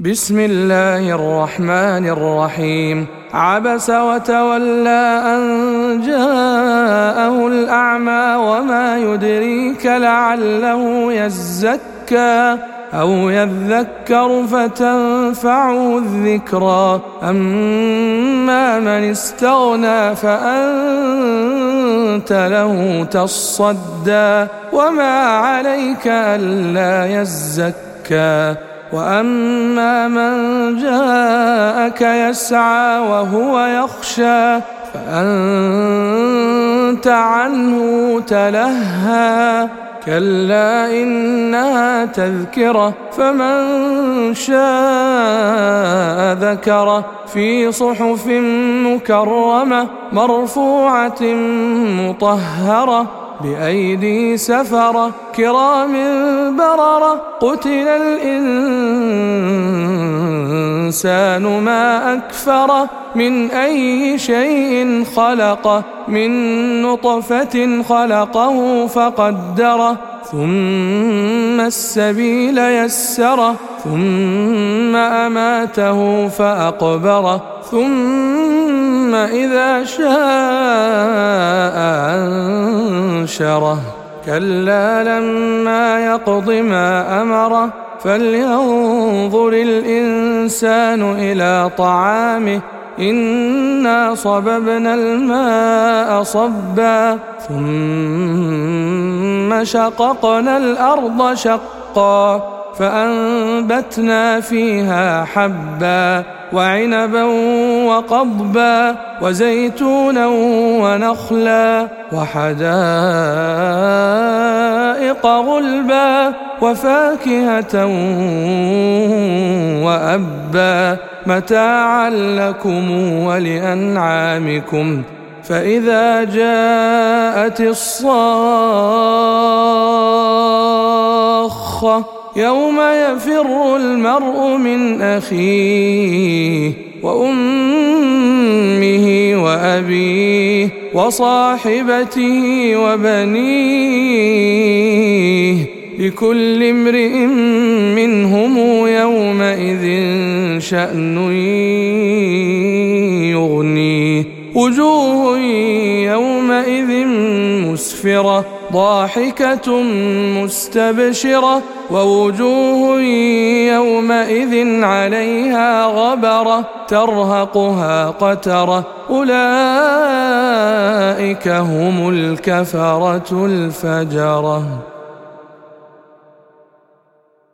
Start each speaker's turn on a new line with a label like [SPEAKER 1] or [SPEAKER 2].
[SPEAKER 1] بسم الله الرحمن الرحيم. عبس وتولى أن جاءه الأعمى وما يدريك لعله يزكى أو يذكر فتنفعه الذكرى. أما من استغنى فأنت له تصدى وما عليك ألا يزكى. وأما من جاءك يسعى وهو يخشى فأنت عنه تلهى. كلا إنها تذكرة فمن شاء ذكره في صحف مكرمة مرفوعة مطهرة بأيدي سفرة كرام بررة. قتل الإنسان ما أكفره من أي شيء خلقه من نطفة خلقه فقدره ثم السبيل يسره ثم أماته فأقبره ثم إذا شاء أنشره. كلا لما يقض ما أمره فلينظر الإنسان إلى طعامه إنا صببنا الماء صبا ثم شققنا الأرض شقا فأنبتنا فيها حبا وعنبا وقضبا وزيتونا ونخلا وحدائق غلبا وفاكهة وأبا متاعا لكم ولأنعامكم. فإذا جاءت الصاخة يوم يفر المرء من أخيه وأمه وأبيه وصاحبته وبنيه لكل امرئ منهم يومئذ شأن يغنيه. وجوه يومئذ مسفرة ضاحكة مستبشرة ووجوه يومئذ عليها غبرة ترهقها قترة أولئك هم الكفرة الفجرة.